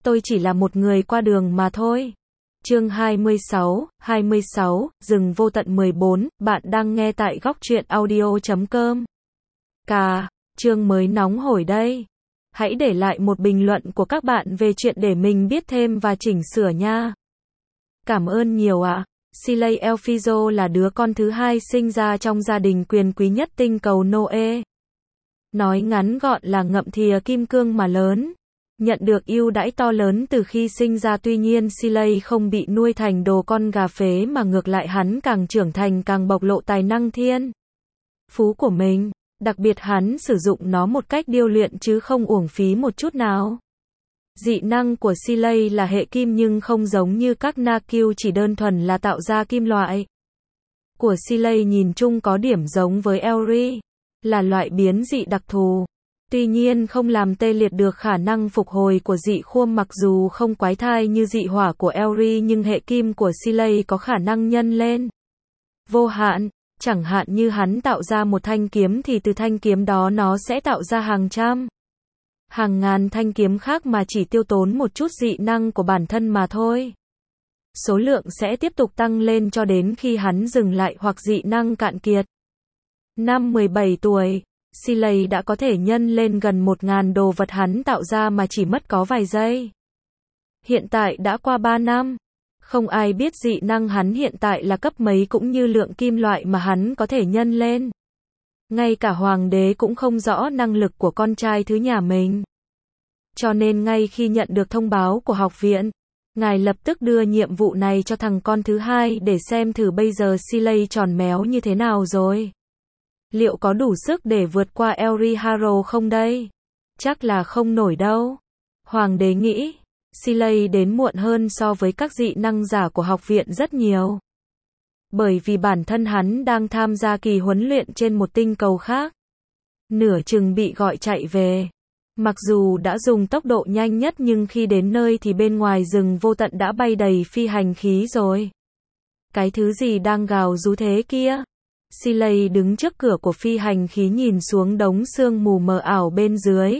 tôi chỉ là một người qua đường mà thôi. Chương 26, rừng vô tận 14, bạn đang nghe tại góc truyện audio.com. Chương mới nóng hổi đây. Hãy để lại một bình luận của các bạn về chuyện để mình biết thêm và chỉnh sửa nha. Cảm ơn nhiều ạ. Siley Elfizo là đứa con thứ hai sinh ra trong gia đình quyền quý nhất tinh cầu Noe. Nói ngắn gọn là ngậm thìa kim cương mà lớn. Nhận được ưu đãi to lớn từ khi sinh ra, tuy nhiên Siley không bị nuôi thành đồ con gà phế mà ngược lại hắn càng trưởng thành càng bộc lộ tài năng thiên phú của mình. Đặc biệt hắn sử dụng nó một cách điêu luyện chứ không uổng phí một chút nào. Dị năng của Siley là hệ kim nhưng không giống như các Nakyu chỉ đơn thuần là tạo ra kim loại. Của Siley nhìn chung có điểm giống với Eri, là loại biến dị đặc thù. Tuy nhiên không làm tê liệt được khả năng phục hồi của dị khuôn, mặc dù không quái thai như dị hỏa của Eri nhưng hệ kim của Siley có khả năng nhân lên vô hạn. Chẳng hạn như hắn tạo ra một thanh kiếm thì từ thanh kiếm đó nó sẽ tạo ra hàng trăm, hàng ngàn thanh kiếm khác mà chỉ tiêu tốn một chút dị năng của bản thân mà thôi. Số lượng sẽ tiếp tục tăng lên cho đến khi hắn dừng lại hoặc dị năng cạn kiệt. Năm 17 tuổi, Siley đã có thể nhân lên gần 1.000 đồ vật hắn tạo ra mà chỉ mất có vài giây. Hiện tại đã qua 3 năm. Không ai biết dị năng hắn hiện tại là cấp mấy cũng như lượng kim loại mà hắn có thể nhân lên. Ngay cả hoàng đế cũng không rõ năng lực của con trai thứ nhà mình. Cho nên ngay khi nhận được thông báo của học viện, ngài lập tức đưa nhiệm vụ này cho thằng con thứ hai để xem thử bây giờ Siley tròn méo như thế nào rồi. Liệu có đủ sức để vượt qua Eriharo không đây? Chắc là không nổi đâu. Hoàng đế nghĩ. Siley đến muộn hơn so với các dị năng giả của học viện rất nhiều. Bởi vì bản thân hắn đang tham gia kỳ huấn luyện trên một tinh cầu khác. Nửa chừng bị gọi chạy về. Mặc dù đã dùng tốc độ nhanh nhất nhưng khi đến nơi thì bên ngoài rừng vô tận đã bay đầy phi hành khí rồi. Cái thứ gì đang gào rú thế kia? Siley đứng trước cửa của phi hành khí nhìn xuống đống sương mù mờ ảo bên dưới.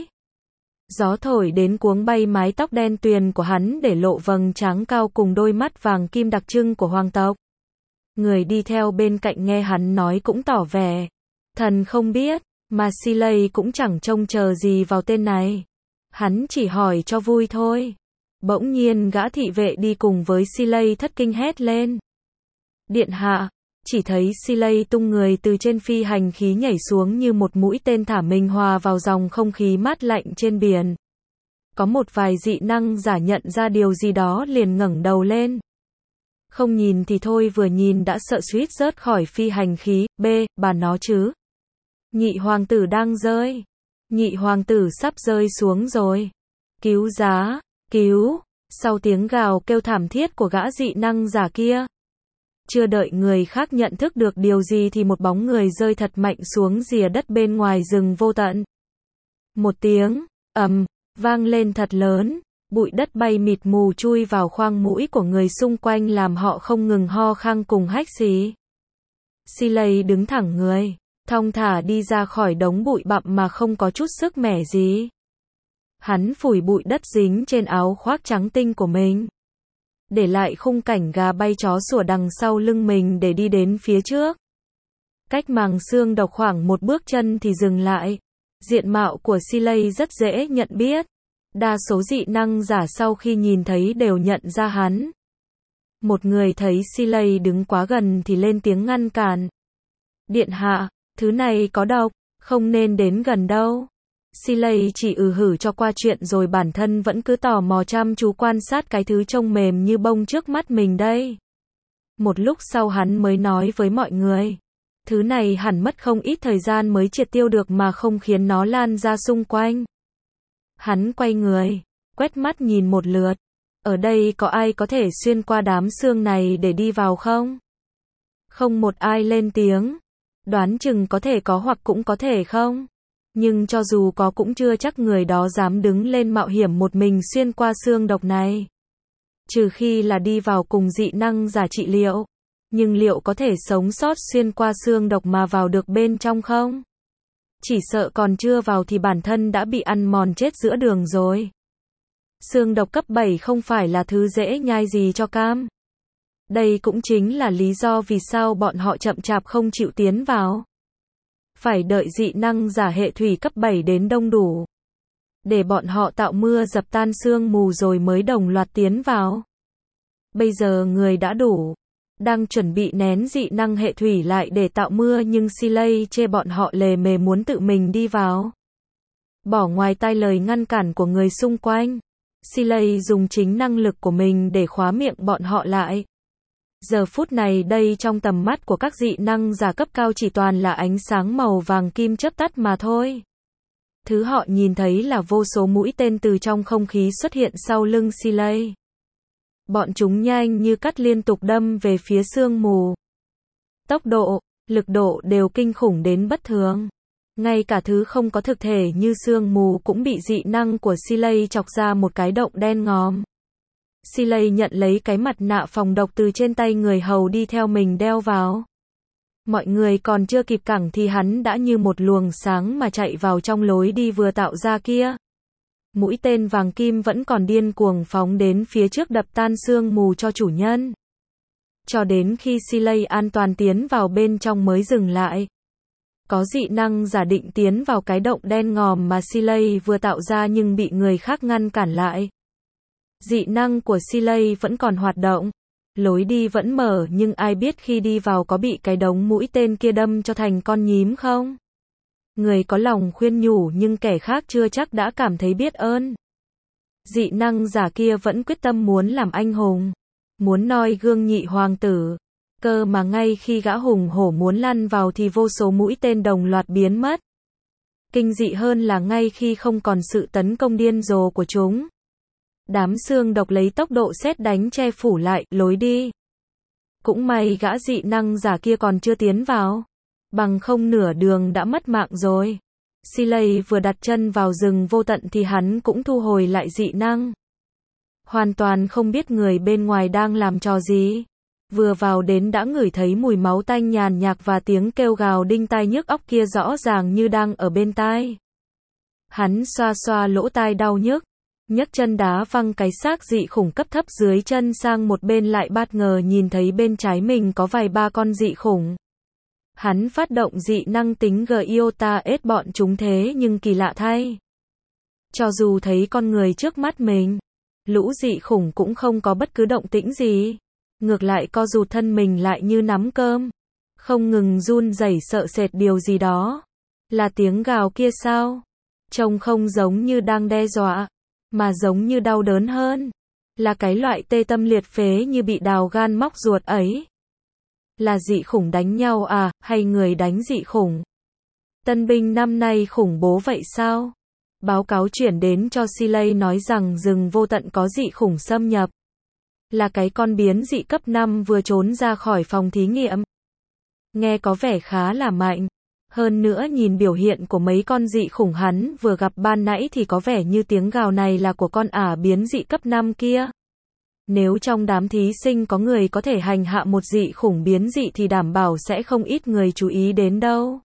Gió thổi đến cuống bay mái tóc đen tuyền của hắn để lộ vầng trán cao cùng đôi mắt vàng kim đặc trưng của hoàng tộc. Người đi theo bên cạnh nghe hắn nói cũng tỏ vẻ thần không biết, mà Siley cũng chẳng trông chờ gì vào tên này. Hắn chỉ hỏi cho vui thôi. Bỗng nhiên gã thị vệ đi cùng với Siley thất kinh hét lên. Điện hạ! Chỉ thấy Siley tung người từ trên phi hành khí nhảy xuống như một mũi tên thả mình hòa vào dòng không khí mát lạnh trên biển. Có một vài dị năng giả nhận ra điều gì đó liền ngẩng đầu lên. Không nhìn thì thôi, vừa nhìn đã sợ suýt rớt khỏi phi hành khí. Bà nó chứ. Nhị hoàng tử đang rơi. Nhị hoàng tử sắp rơi xuống rồi. Cứu giá, cứu. Sau tiếng gào kêu thảm thiết của gã dị năng giả kia. Chưa đợi người khác nhận thức được điều gì thì một bóng người rơi thật mạnh xuống rìa đất bên ngoài rừng vô tận. Một tiếng vang lên thật lớn, bụi đất bay mịt mù chui vào khoang mũi của người xung quanh làm họ không ngừng ho khan cùng hách xì. Siley đứng thẳng người, thong thả đi ra khỏi đống bụi bặm mà không có chút sức mẻ gì. Hắn phủi bụi đất dính trên áo khoác trắng tinh của mình, để lại khung cảnh gà bay chó sủa đằng sau lưng mình để đi đến phía trước. Cách màng xương độc khoảng một bước chân thì dừng lại. Diện mạo của Siley rất dễ nhận biết. Đa số dị năng giả sau khi nhìn thấy đều nhận ra hắn. Một người thấy Siley đứng quá gần thì lên tiếng ngăn cản. Điện hạ, thứ này có độc, không nên đến gần đâu. Siley chỉ hử cho qua chuyện rồi bản thân vẫn cứ tò mò chăm chú quan sát cái thứ trông mềm như bông trước mắt mình đây. Một lúc sau hắn mới nói với mọi người. Thứ này hẳn mất không ít thời gian mới triệt tiêu được mà không khiến nó lan ra xung quanh. Hắn quay người, quét mắt nhìn một lượt. Ở đây có ai có thể xuyên qua đám sương này để đi vào không? Không một ai lên tiếng. Đoán chừng có thể có hoặc cũng có thể không. Nhưng cho dù có cũng chưa chắc người đó dám đứng lên mạo hiểm một mình xuyên qua xương độc này. Trừ khi là đi vào cùng dị năng giả trị liệu. Nhưng liệu có thể sống sót xuyên qua xương độc mà vào được bên trong không? Chỉ sợ còn chưa vào thì bản thân đã bị ăn mòn chết giữa đường rồi. Xương độc cấp 7 không phải là thứ dễ nhai gì cho cam. Đây cũng chính là lý do vì sao bọn họ chậm chạp không chịu tiến vào. Phải đợi dị năng giả hệ thủy cấp 7 đến đông đủ. Để bọn họ tạo mưa dập tan sương mù rồi mới đồng loạt tiến vào. Bây giờ người đã đủ. Đang chuẩn bị nén dị năng hệ thủy lại để tạo mưa nhưng Silay chê bọn họ lề mề muốn tự mình đi vào. Bỏ ngoài tai lời ngăn cản của người xung quanh. Silay dùng chính năng lực của mình để khóa miệng bọn họ lại. Giờ phút này đây trong tầm mắt của các dị năng giả cấp cao chỉ toàn là ánh sáng màu vàng kim chớp tắt mà thôi. Thứ họ nhìn thấy là vô số mũi tên từ trong không khí xuất hiện sau lưng Silay. Bọn chúng nhanh như cắt liên tục đâm về phía sương mù. Tốc độ, lực độ đều kinh khủng đến bất thường. Ngay cả thứ không có thực thể như sương mù cũng bị dị năng của Silay chọc ra một cái động đen ngòm. Silay nhận lấy cái mặt nạ phòng độc từ trên tay người hầu đi theo mình đeo vào. Mọi người còn chưa kịp cẳng thì hắn đã như một luồng sáng mà chạy vào trong lối đi vừa tạo ra kia. Mũi tên vàng kim vẫn còn điên cuồng phóng đến phía trước đập tan sương mù cho chủ nhân. Cho đến khi Silay an toàn tiến vào bên trong mới dừng lại. Có dị năng giả định tiến vào cái động đen ngòm mà Silay vừa tạo ra nhưng bị người khác ngăn cản lại. Dị năng của Silay vẫn còn hoạt động. Lối đi vẫn mở nhưng ai biết khi đi vào có bị cái đống mũi tên kia đâm cho thành con nhím không? Người có lòng khuyên nhủ nhưng kẻ khác chưa chắc đã cảm thấy biết ơn. Dị năng giả kia vẫn quyết tâm muốn làm anh hùng. Muốn noi gương nhị hoàng tử. Cơ mà ngay khi gã hùng hổ muốn lăn vào thì vô số mũi tên đồng loạt biến mất. Kinh dị hơn là ngay khi không còn sự tấn công điên rồ của chúng. Đám xương độc lấy tốc độ sét đánh che phủ lại lối đi. Cũng may gã dị năng giả kia còn chưa tiến vào. Bằng không nửa đường đã mất mạng rồi. Silay vừa đặt chân vào rừng vô tận thì hắn cũng thu hồi lại dị năng. Hoàn toàn không biết người bên ngoài đang làm trò gì. Vừa vào đến đã ngửi thấy mùi máu tanh nhàn nhạt và tiếng kêu gào đinh tai nhức óc kia rõ ràng như đang ở bên tai. Hắn xoa xoa lỗ tai đau nhức. Nhấc chân đá văng cái xác dị khủng cấp thấp dưới chân sang một bên lại bất ngờ nhìn thấy bên trái mình có vài ba con dị khủng. Hắn phát động dị năng tính Giota ết bọn chúng thế nhưng kỳ lạ thay. Cho dù thấy con người trước mắt mình, lũ dị khủng cũng không có bất cứ động tĩnh gì. Ngược lại co rụt thân mình lại như nắm cơm. Không ngừng run rẩy sợ sệt điều gì đó. Là tiếng gào kia sao? Trông không giống như đang đe dọa. Mà giống như đau đớn hơn. Là cái loại tê tâm liệt phế như bị đào gan móc ruột ấy. Là dị khủng đánh nhau à, hay người đánh dị khủng? Tân binh năm nay khủng bố vậy sao? Báo cáo chuyển đến cho Silay nói rằng rừng vô tận có dị khủng xâm nhập. Là cái con biến dị cấp 5 vừa trốn ra khỏi phòng thí nghiệm. Nghe có vẻ khá là mạnh. Hơn nữa nhìn biểu hiện của mấy con dị khủng hắn vừa gặp ban nãy thì có vẻ như tiếng gào này là của con ả biến dị cấp 5 kia. Nếu trong đám thí sinh có người có thể hành hạ một dị khủng biến dị thì đảm bảo sẽ không ít người chú ý đến đâu.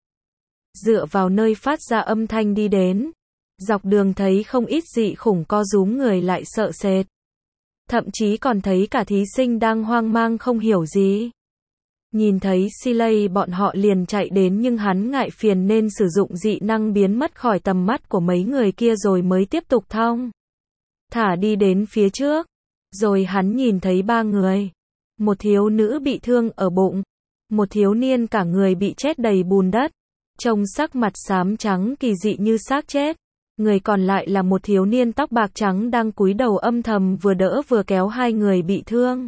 Dựa vào nơi phát ra âm thanh đi đến. Dọc đường thấy không ít dị khủng co rúm người lại sợ sệt. Thậm chí còn thấy cả thí sinh đang hoang mang không hiểu gì. Nhìn thấy Silay bọn họ liền chạy đến nhưng hắn ngại phiền nên sử dụng dị năng biến mất khỏi tầm mắt của mấy người kia rồi mới tiếp tục thong thả đi đến phía trước. Rồi hắn nhìn thấy ba người. Một thiếu nữ bị thương ở bụng. Một thiếu niên cả người bị chết đầy bùn đất. Trông sắc mặt xám trắng kỳ dị như xác chết. Người còn lại là một thiếu niên tóc bạc trắng đang cúi đầu âm thầm vừa đỡ vừa kéo hai người bị thương.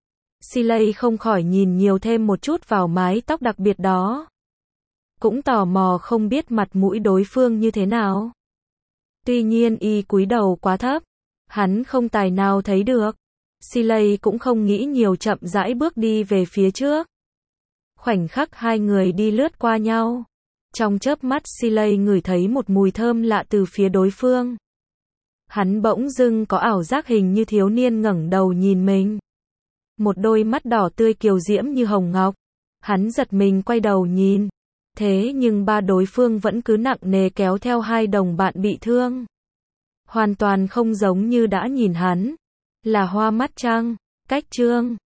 Silay không khỏi nhìn nhiều thêm một chút vào mái tóc đặc biệt đó. Cũng tò mò không biết mặt mũi đối phương như thế nào. Tuy nhiên y cúi đầu quá thấp. Hắn không tài nào thấy được. Silay cũng không nghĩ nhiều chậm rãi bước đi về phía trước. Khoảnh khắc hai người đi lướt qua nhau. Trong chớp mắt Silay ngửi thấy một mùi thơm lạ từ phía đối phương. Hắn bỗng dưng có ảo giác hình như thiếu niên ngẩng đầu nhìn mình. Một đôi mắt đỏ tươi kiều diễm như hồng ngọc. Hắn giật mình quay đầu nhìn. Thế nhưng ba đối phương vẫn cứ nặng nề kéo theo hai đồng bạn bị thương. hoàn toàn không giống như đã nhìn hắn. Là hoa mắt chăng? Cách chương